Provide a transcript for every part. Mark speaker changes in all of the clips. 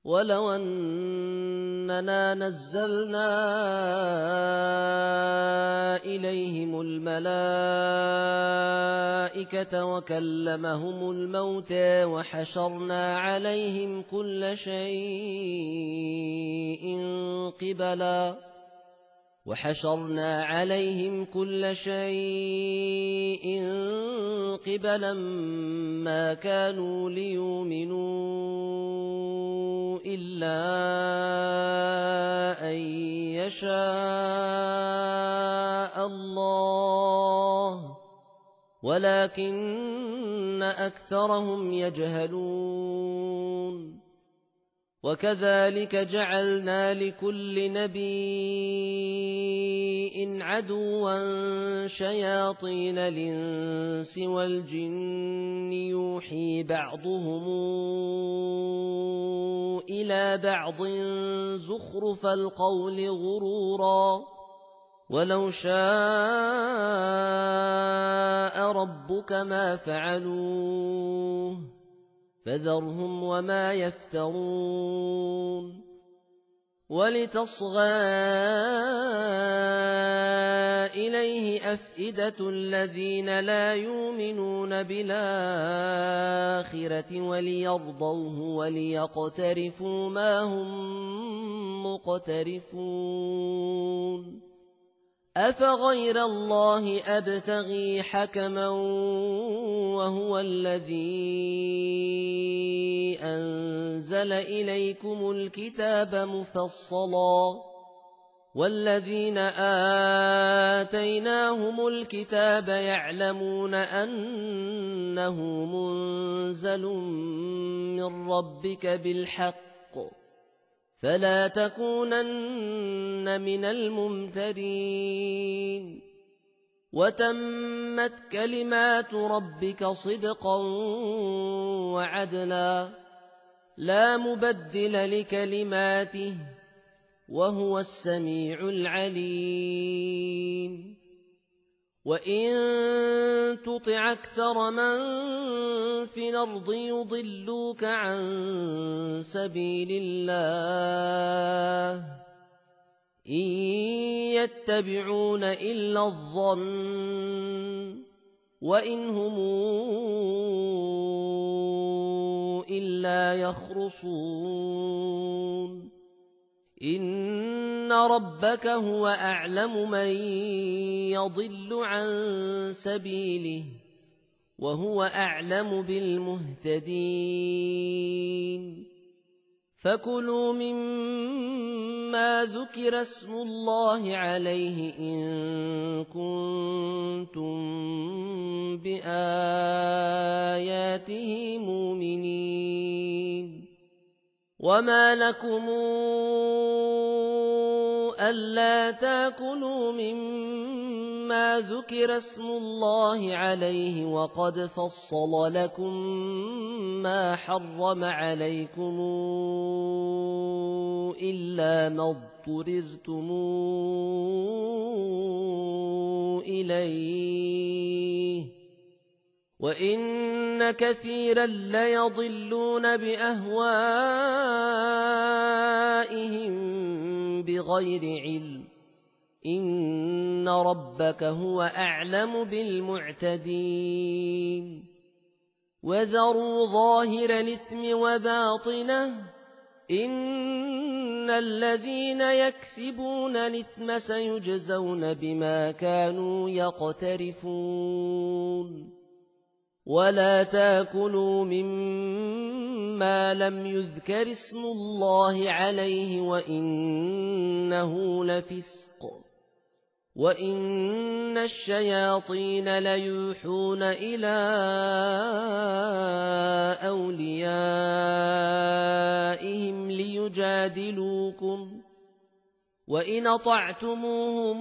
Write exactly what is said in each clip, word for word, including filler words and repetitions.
Speaker 1: ولو أننا نزلنا إليهم الملائكة وكلمهم الموتى وحشرنا عليهم كل شيء قبلا وحشرنا عليهم كل شيء قبلا ما كانوا ليؤمنوا إلا أن يشاء الله ولكن أكثرهم يجهلون. وكذلك جعلنا لكل نبي عدوا شياطين الإنس والجن يوحي بعضهم إلى بعض زخرف القول غرورا ولو شاء ربك ما فعلوه فذرهم وما يفترون. ولتصغى إليه أفئدة الذين لا يؤمنون بالآخرة وليرضوه وليقترفوا ما هم مقترفون. أفغير الله أبتغي حكما وهو الذي أنزل إليكم الكتاب مفصلا والذين آتيناهم الكتاب يعلمون أنه منزل من ربك بالحق فلا تكونن من الممترين. وتمت كلمات ربك صدقا وعدلا لا مبدل لكلماته وهو السميع العليم. وإن تطع أكثر من في الأرض يضلوك عن سبيل الله إن يتبعون إلا الظن وإن هم إلا يخرصون. إن ربك هو أعلم من يضل عن سبيله وهو أعلم بالمهتدين. فكلوا مما ذكر اسم الله عليه إن كنتم بآياته مؤمنين. وما لكم ألا تأكلوا مما ذكر اسم الله عليه وقد فصل لكم ما حرم عليكم إلا ما اضطررتم إليه وإن كثيرا ليضلون بأهوائهم بغير علم إن ربك هو أعلم بالمعتدين. وذروا ظاهر الإثم وباطنه إن الذين يكسبون الإثم سيجزون بما كانوا يقترفون. ولا تأكلوا مما لم يذكر اسم الله عليه وإنه لفسق وإن الشياطين ليوحون إلى أوليائهم ليجادلوكم وإن أطعتموهم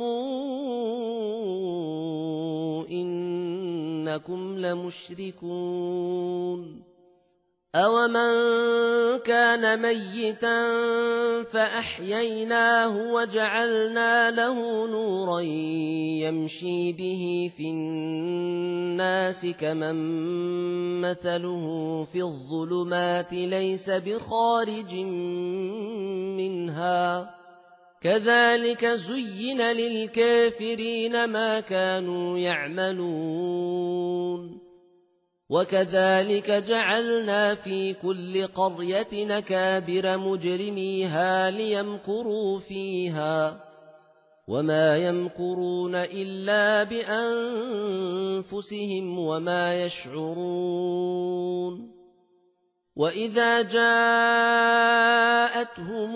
Speaker 1: إنكم لمشركون. أَوَمَنْ كَانَ مَيِّتًا فَأَحْيَيْنَاهُ وَجَعَلْنَا لَهُ نُورًا يَمْشِي بِهِ فِي النَّاسِ كَمَن مَّثَلُهُ فِي الظُّلُمَاتِ لَيْسَ بِخَارِجٍ مِّنْهَا ۚ كَذَٰلِكَ زُيِّنَ لِلْكَافِرِينَ مَا كَانُوا يَعْمَلُونَ وَكَذَٰلِكَ جَعَلْنَا فِي كُلِّ قَرْيَةٍ أَكَابِرَ مُجْرِمِيهَا لِيَمْكُرُوا فِيهَا ۖ وَمَا يَمْكُرُونَ إِلَّا بِأَنفُسِهِمْ وَمَا يَشْعُرُونَ وَإِذَا جَاءَتْهُمْ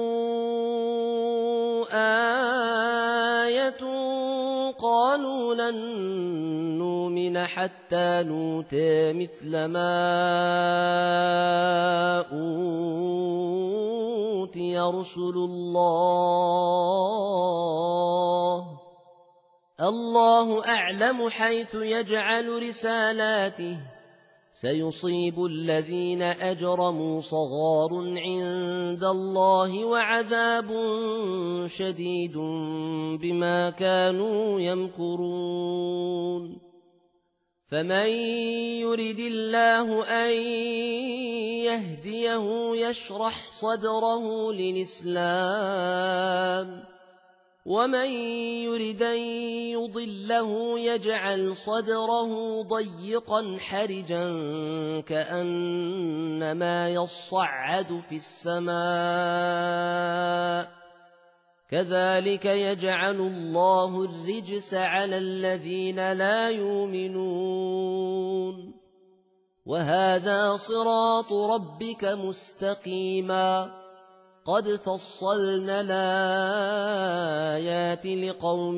Speaker 1: آيَةٌ قَالُوا لَن نُّؤْمِنَ حَتَّىٰ نُؤْتَىٰ مِثْلَ مَا أُوتِيَ رُسُلُ اللَّهِ ۘ اللَّهُ أَعْلَمُ حَيْثُ يَجْعَلُ رِسَالَاتِهِ ۗ سَيُصِيبُ الَّذِينَ أَجْرَمُوا صَغَارٌ عِندَ اللَّهِ وَعَذَابٌ شَدِيدٌ بِمَا كَانُوا يَمْكُرُونَ فَمَن يُرِدِ اللَّهُ أَن يَهْدِيَهُ يَشْرَحْ صَدْرَهُ لِلْإِسْلَامِ ۖ وَمَن يُرِدْ أَن يُضِلَّهُ يَجْعَلْ صَدْرَهُ ضَيِّقًا حَرِجًا كَأَنَّمَا يَصَّعَّدُ فِي السَّمَاءِ ۚ كَذَٰلِكَ يَجْعَلُ اللَّهُ الرِّجْسَ عَلَى الَّذِينَ لَا يُؤْمِنُونَ وَهَٰذَا صِرَاطُ رَبِّكَ مُسْتَقِيمًا قَدْ فَصَّلْنَا الْآيَاتِ لِقَوْمٍ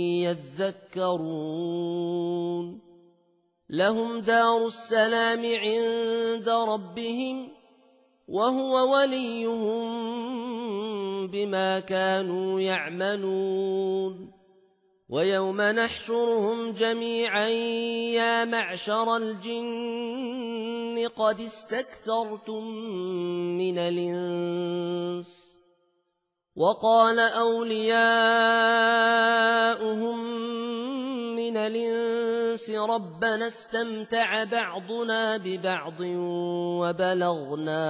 Speaker 1: يَذَّكَّرُونَ لَهُمْ دَارُ السَّلَامِ عِندَ رَبِّهِمْ ۖ وَهُوَ وَلِيُّهُم بِمَا كَانُوا يَعْمَلُونَ وَيَوْمَ نَحْشُرُهُمْ جَمِيعًا يَا مَعْشَرَ الْجِنِّ قَدِ اسْتَكْثَرْتُم مِّنَ الْإِنسِ ۖ وَقَالَ أَوْلِيَاؤُهُم مِّنَ الْإِنسِ رَبَّنَا اسْتَمْتَعَ بَعْضُنَا بِبَعْضٍ وَبَلَغْنَا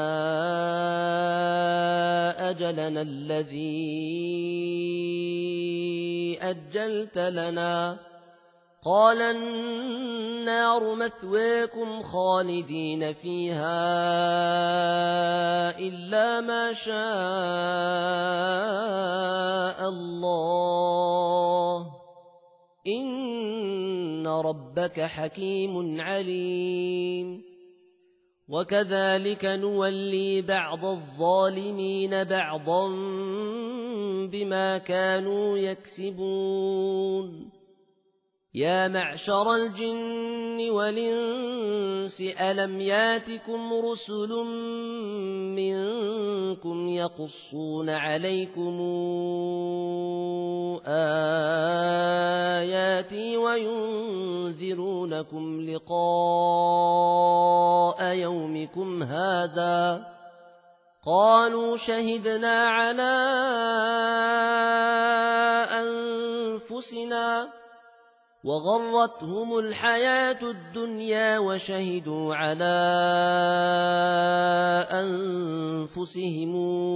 Speaker 1: أَجَلَنَا الَّذِي أَجَّلْتَ لَنَا ۚ قَالَ النَّارُ مَثْوَاكُمْ خَالِدِينَ فِيهَا إِلَّا مَا شَاءَ اللَّهُ ۗ إِنَّ رَبَّكَ حَكِيمٌ عَلِيمٌ وَكَذَٰلِكَ نُوَلِّي بَعْضَ الظَّالِمِينَ بَعْضًا بِمَا كَانُوا يَكْسِبُونَ يَا مَعْشَرَ الْجِنِّ وَالْإِنسِ أَلَمْ يَأْتِكُمْ رُسُلٌ مِّنكُمْ يَقُصُّونَ عَلَيْكُمْ آيَاتِي وَيُنذِرُونَكُمْ لِقَاءَ يَوْمِكُمْ هَٰذَا ۚ قَالُوا شَهِدْنَا عَلَىٰ أَنفُسِنَا ۖ وَغَرَّتْهُمُ الْحَيَاةُ الدُّنْيَا وَشَهِدُوا عَلَىٰ أَنفُسِهِمْ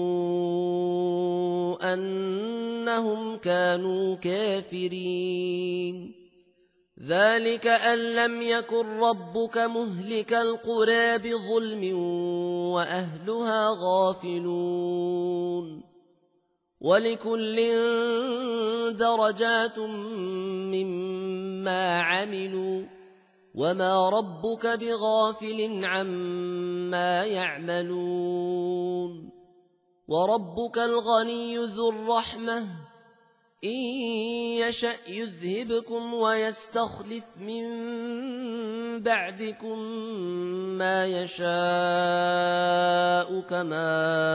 Speaker 1: أَنَّهُمْ كَانُوا كَافِرِينَ ذَٰلِكَ أَن لَّمْ يَكُن رَّبُّكَ مُهْلِكَ الْقُرَىٰ بِظُلْمٍ وَأَهْلُهَا غَافِلُونَ وَلِكُلٍّ دَرَجَاتٌ مِّمَّا عَمِلُوا ۚ وَمَا رَبُّكَ بِغَافِلٍ عَمَّا يَعْمَلُونَ وَرَبُّكَ الْغَنِيُّ ذُو الرَّحْمَةِ ۚ إِن يَشَأْ يُذْهِبْكُمْ وَيَسْتَخْلِفْ مِن بَعْدِكُم مَّا يَشَاءُ كَمَا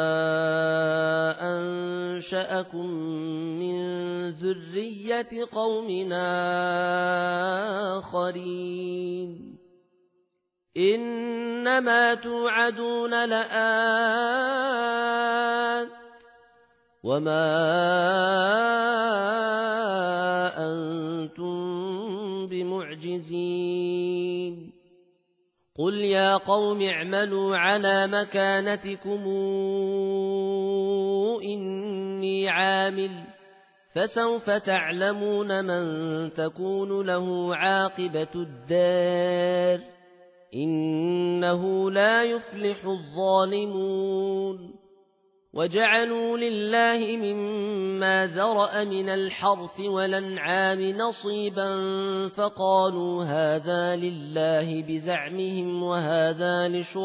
Speaker 1: أَنشَأَكُم مِّن ذُرِّيَّةِ قَوْمٍ آخَرِينَ إنما توعدون لآت وما أنتم بمعجزين قل يا قوم اعملوا على مكانتكم إني عامل فسوف تعلمون من تكون له عاقبة الدار إنه لا يفلح الظالمون وجعلوا لله مما ذرأ من الحرث والأنعام نصيبا فقالوا هذا لله بزعمهم وهذا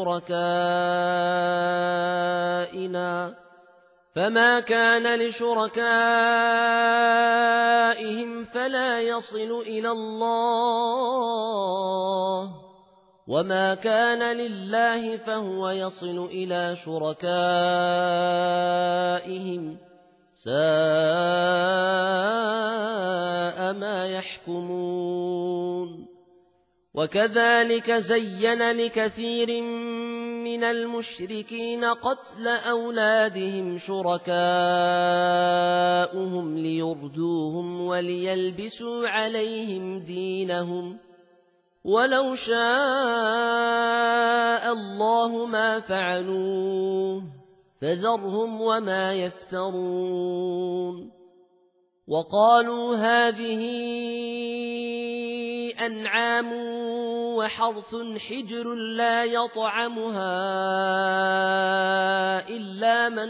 Speaker 1: لشركائنا فما كان لشركائهم فلا يصل إلى الله وما كان لله فهو يصل إلى شركائهم ساء ما يحكمون وكذلك زين لكثير من المشركين قتل أولادهم شركاؤهم ليردوهم وليلبسوا عليهم دينهم ولو شاء الله ما فعلوه فذرهم وما يفترون وقالوا هذه أنعام وحرث حجر لا يطعمها إلا من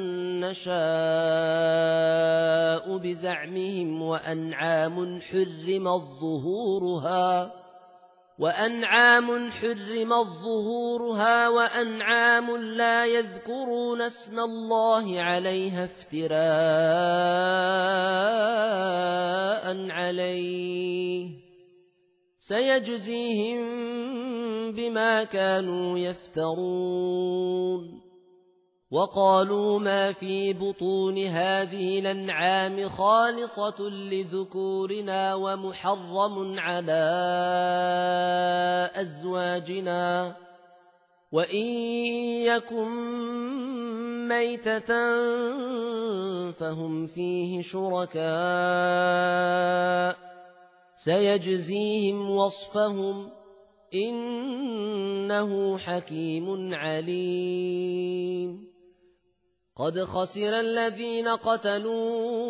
Speaker 1: نشاء بزعمهم وأنعام حرمت ظهورها وأنعام حرمت ظهورها وأنعام لا يذكرون اسم الله عليها افتراء عليه سيجزيهم بما كانوا يفترون وقالوا ما في بطون هذه الأنعام خالصة لذكورنا ومحرم على أزواجنا وإن يكن ميتة فهم فيه شركاء سيجزيهم وصفهم إنه حكيم عليم قد خسر الذين قتلوا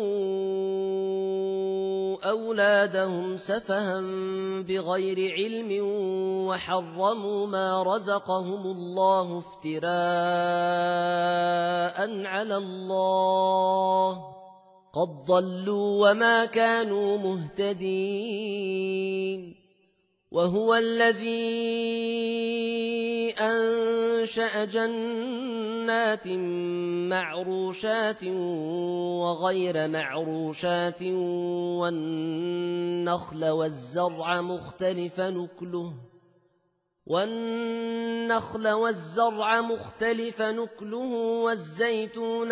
Speaker 1: أولادهم سفها بغير علم وحرموا ما رزقهم الله افتراء على الله قد ضلوا وما كانوا مهتدين وهو الذي أنشأ جنات معروشات وغير معروشات والنخل والزرع مختلف نكله والنخل والزرع مختلف نكله والزيتون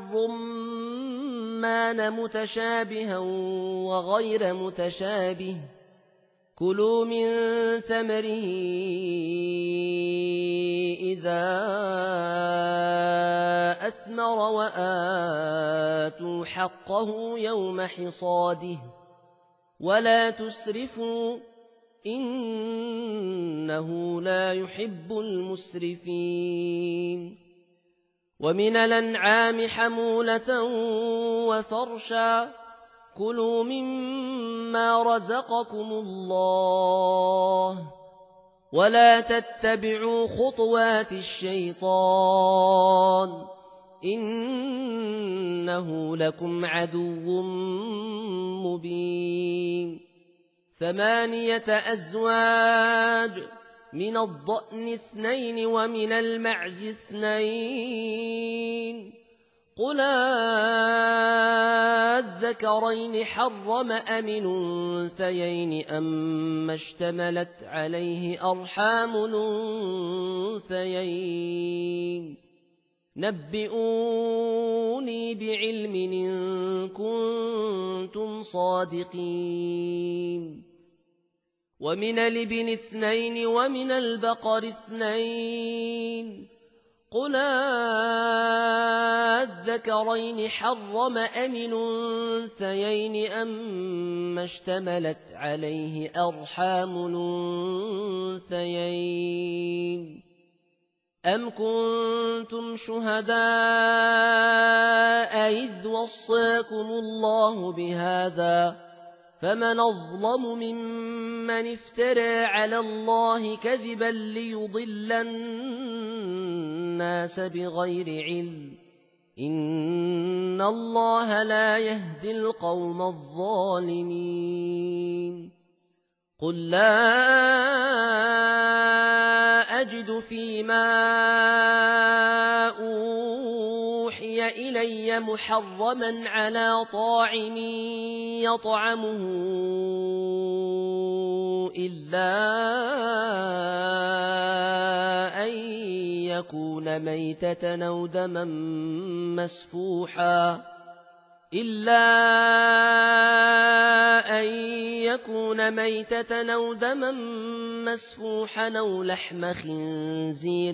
Speaker 1: والرمان متشابها وغير متشابه كلوا من ثمره إذا أثمر وآتوا حقه يوم حصاده ولا تسرفوا إنه لا يحب المسرفين ومن الأنعام حمولة وفرشا كلوا مما رزقكم الله ولا تتبعوا خطوات الشيطان إنه لكم عدو مبين ثمانية أزواج من الضأن اثنين ومن المعز اثنين قل الذكرين حرم أم الأنثيين أما اشتملت عليه أرحام الأنثيين نبئوني بعلم إن كنتم صادقين ومن الإبل اثنين ومن البقر اثنين قل أذكرين حرم أم الأنثيين أما اشتملت عليه أرحام الأنثيين أم كنتم شهداء إذ وصاكم الله بهذا فمن أظلم ممن افترى على الله كذبا ليضل الناس بغير علم إن الله لا يهدي القوم الظالمين قل لا أجد فيما أوحي إلي محرما على طاعم يطعمه إلا أن يكون ميتة أو دما مسفوحا إلا أن يكون ميتة أو دما مسفوحا أو لحم خنزير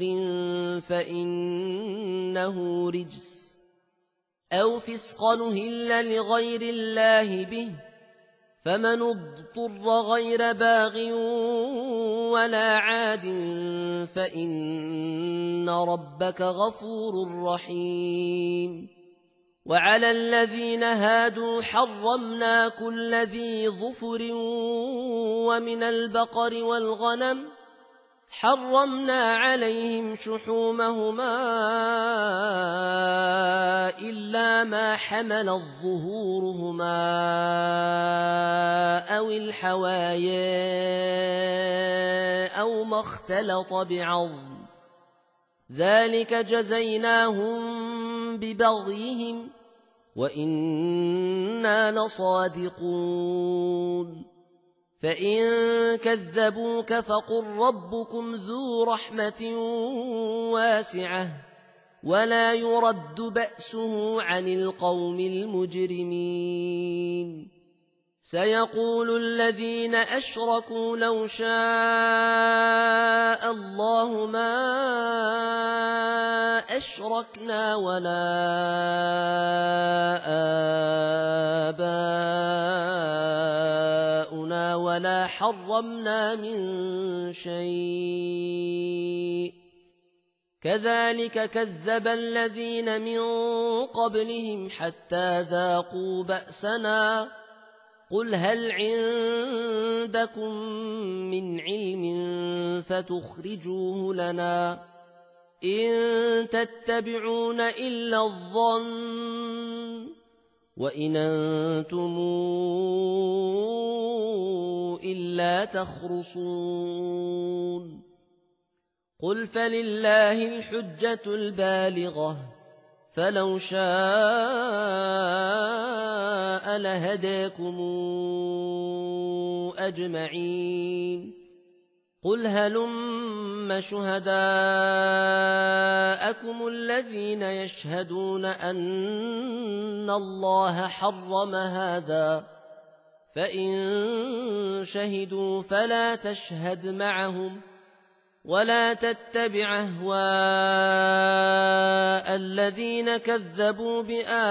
Speaker 1: فإنه رجس أو فسقا أهل لغير الله به فمن اضطر غير باغ ولا عاد فإن ربك غفور رحيم وعلى الذين هادوا حرمنا كل ذي ظفر ومن البقر والغنم حرمنا عليهم شحومهما إلا ما حملت ظهورهما أو الحوايا أو ما اختلط بعظم ذلك جزيناهم ببغيهم وإنا لصادقون فإن كذبوك فقل ربكم ذو رحمة واسعة ولا يرد بأسه عن القوم المجرمين سيقول الذين أشركوا لو شاء الله ما أشركنا ولا آباؤنا ولا حرمنا من شيء كذلك كذب الذين من قبلهم حتى ذاقوا بأسنا قل هل عندكم من علم فتخرجوه لنا إن تتبعون إلا الظن وإن أنتم إلا تخرصون قل فلله الحجة البالغة فلو شاء لهداكم أجمعين قل هلم شهداءكم الذين يشهدون أن الله حرم هذا فإن شهدوا فلا تشهد معهم ولا تتبع أهواء الذين كذبوا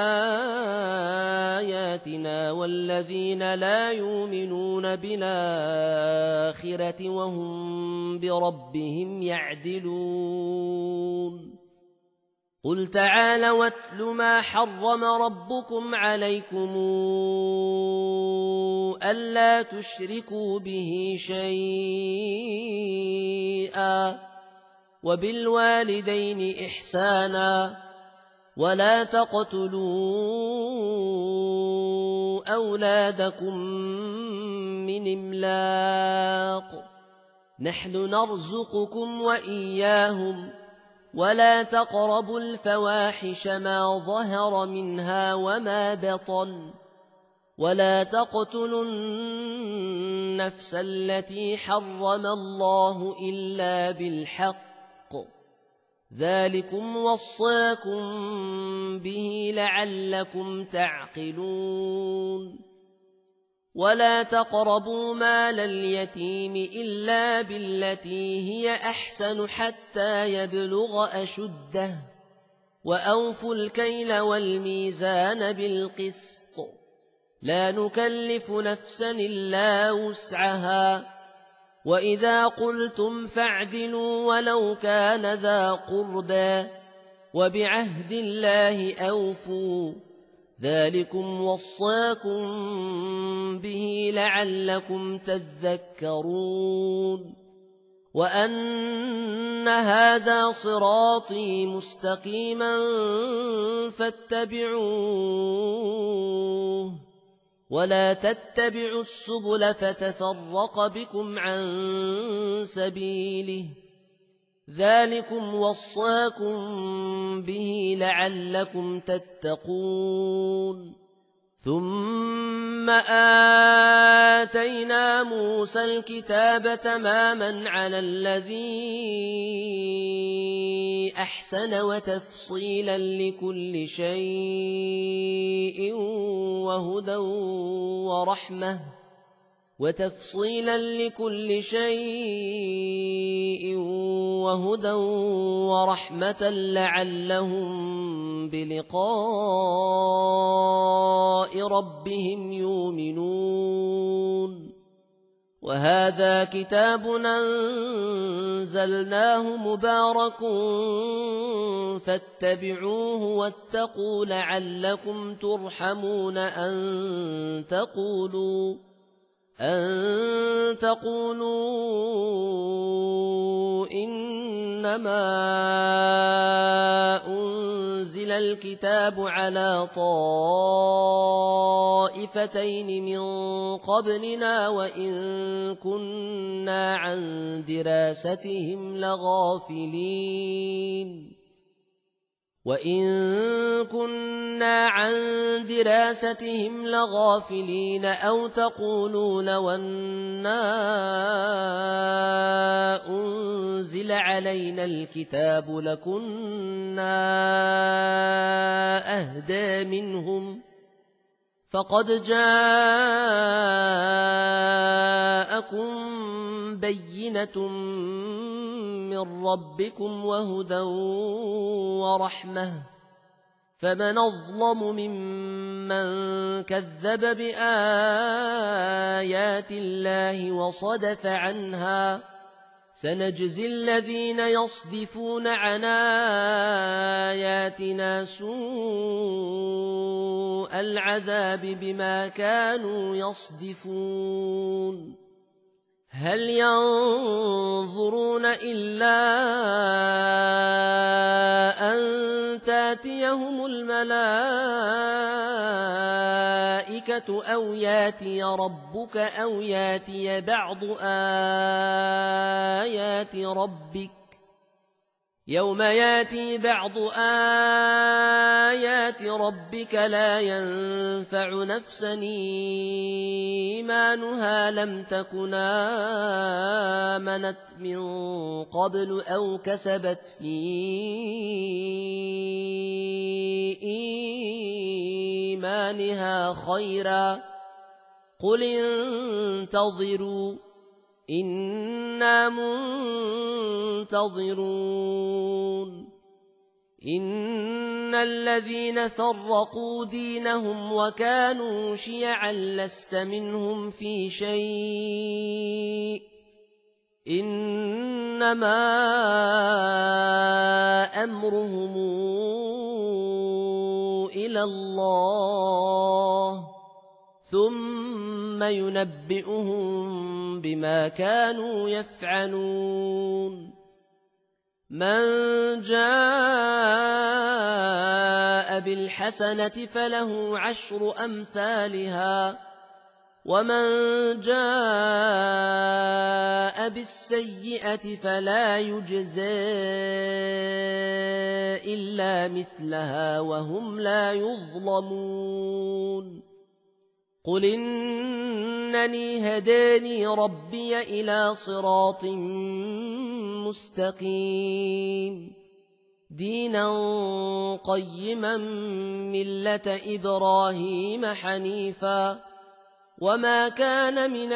Speaker 1: بآياتنا والذين لا يؤمنون بالآخرة وهم بربهم يعدلون قل تعالوا واتل ما حرم ربكم عليكم ألا تشركوا به شيئا وبالوالدين إحسانا ولا تقتلوا أولادكم من إملاق نحن نرزقكم وإياهم ولا تقربوا الفواحش ما ظهر منها وما بطن ولا تقتلوا النفس التي حرم الله إلا بالحق ذلكم وصاكم به لعلكم تعقلون ولا تقربوا مال اليتيم إلا بالتي هي أحسن حتى يبلغ أشده وأوفوا الكيل والميزان بالقسط لا نكلف نفسا إلا وسعها وإذا قلتم فاعدلوا ولو كان ذا قربى وبعهد الله أوفوا ذلكم وصاكم به لعلكم تذكرون وأن هذا صراطي مستقيما فاتبعوه ولا تتبعوا السبل فتفرق بكم عن سبيله ذلكم وصاكم به لعلكم تتقون ثم آتينا موسى الكتاب تماما على الذي أحسن وتفصيلا لكل شيء وهدى ورحمة وتفصيلا لكل شيء وهدى ورحمة لعلهم بلقاء ربهم يؤمنون وهذا كتاب أنزلناه مبارك فاتبعوه واتقوا لعلكم ترحمون أن تقولوا أن تقولوا إنما أنزل الكتاب على طائفتين من قبلنا وإن كنا عن دراستهم لغافلين وإن كنا عن دراستهم لغافلين أو تقولوا لو أنا أنزل علينا الكتاب لكنا أهدى منهم فقد جاءكم بينة من ربكم وهدى ورحمة فمن أظلم ممن كذب بآيات الله وصدف عنها سنجزي الذين يصدفون عن آياتنا سوء العذاب بما كانوا يصدفون هل ينظرون إلا أن تاتيهم الملائكة أو ياتي ربك أو ياتي بعض آيات ربك يوم ياتي بعض آيات ربك لا ينفع نفسا إيمانها لم تكن آمنت من قبل أو كسبت في إيمانها خيرا قل انتظروا إنا منتظرون إن الذين فرقوا دينهم وكانوا شيعا لست منهم في شيء إنما أمرهم إلى الله ثم ينبئهم بما كانوا يفعلون من جاء بالحسنة فله عشر أمثالها ومن جاء بالسيئة فلا يجزى إلا مثلها وهم لا يظلمون قل إنني هداني ربي إلى صراط مستقيم دينا قيما ملة إبراهيم حنيفا وما كان من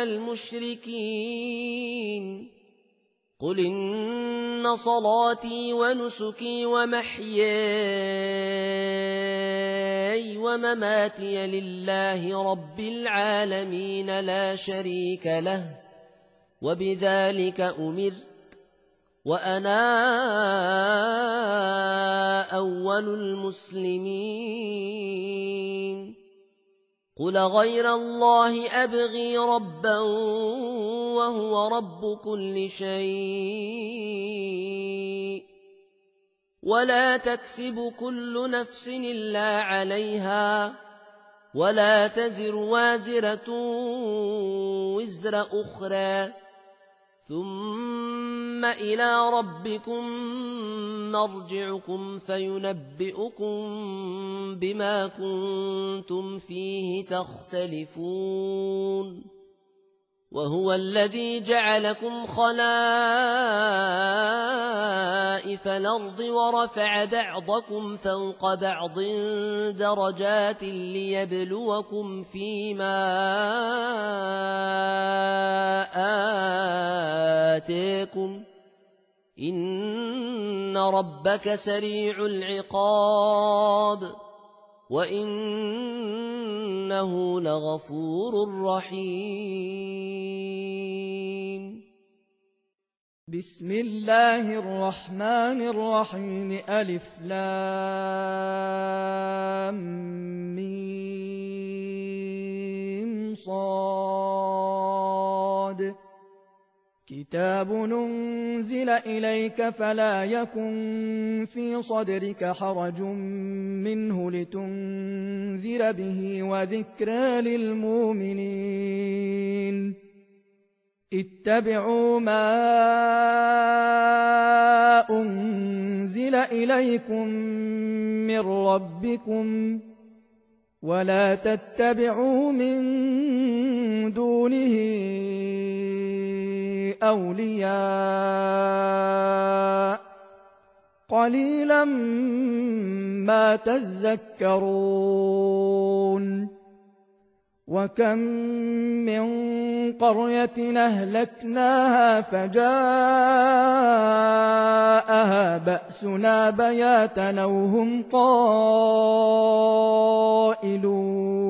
Speaker 1: المشركين قل إن صلاتي ونسكي ومحياي ومماتي لله رب العالمين لا شريك له وبذلك أمرت وأنا أول المسلمين قل غير الله أبغي ربا وهو رب كل شيء ولا تكسب كل نفس إلا عليها ولا تزر وازرة وزر أخرى ثم إلى ربكم مرجعكم فينبئكم بما كنتم فيه تختلفون وهو الذي جعلكم خلائف الأرض ورفع بعضكم فوق بعض درجات ليبلوكم فيما آتاكم إن ربك سريع العقاب وإنه لغفور رحيم.
Speaker 2: بسم الله الرحمن الرحيم. ألف لام ميم صاد. كتاب أنزل إليك فلا يكن في صدرك حرج منه لتنذر به وذكرى للمؤمنين. اتبعوا ما أنزل إليكم من ربكم ولا تتبعوا من دونه أولياء قليلا ما تذكرون. وكم من قرية أهلكناها فجاءها بأسنا بياتا أو هم قائلون.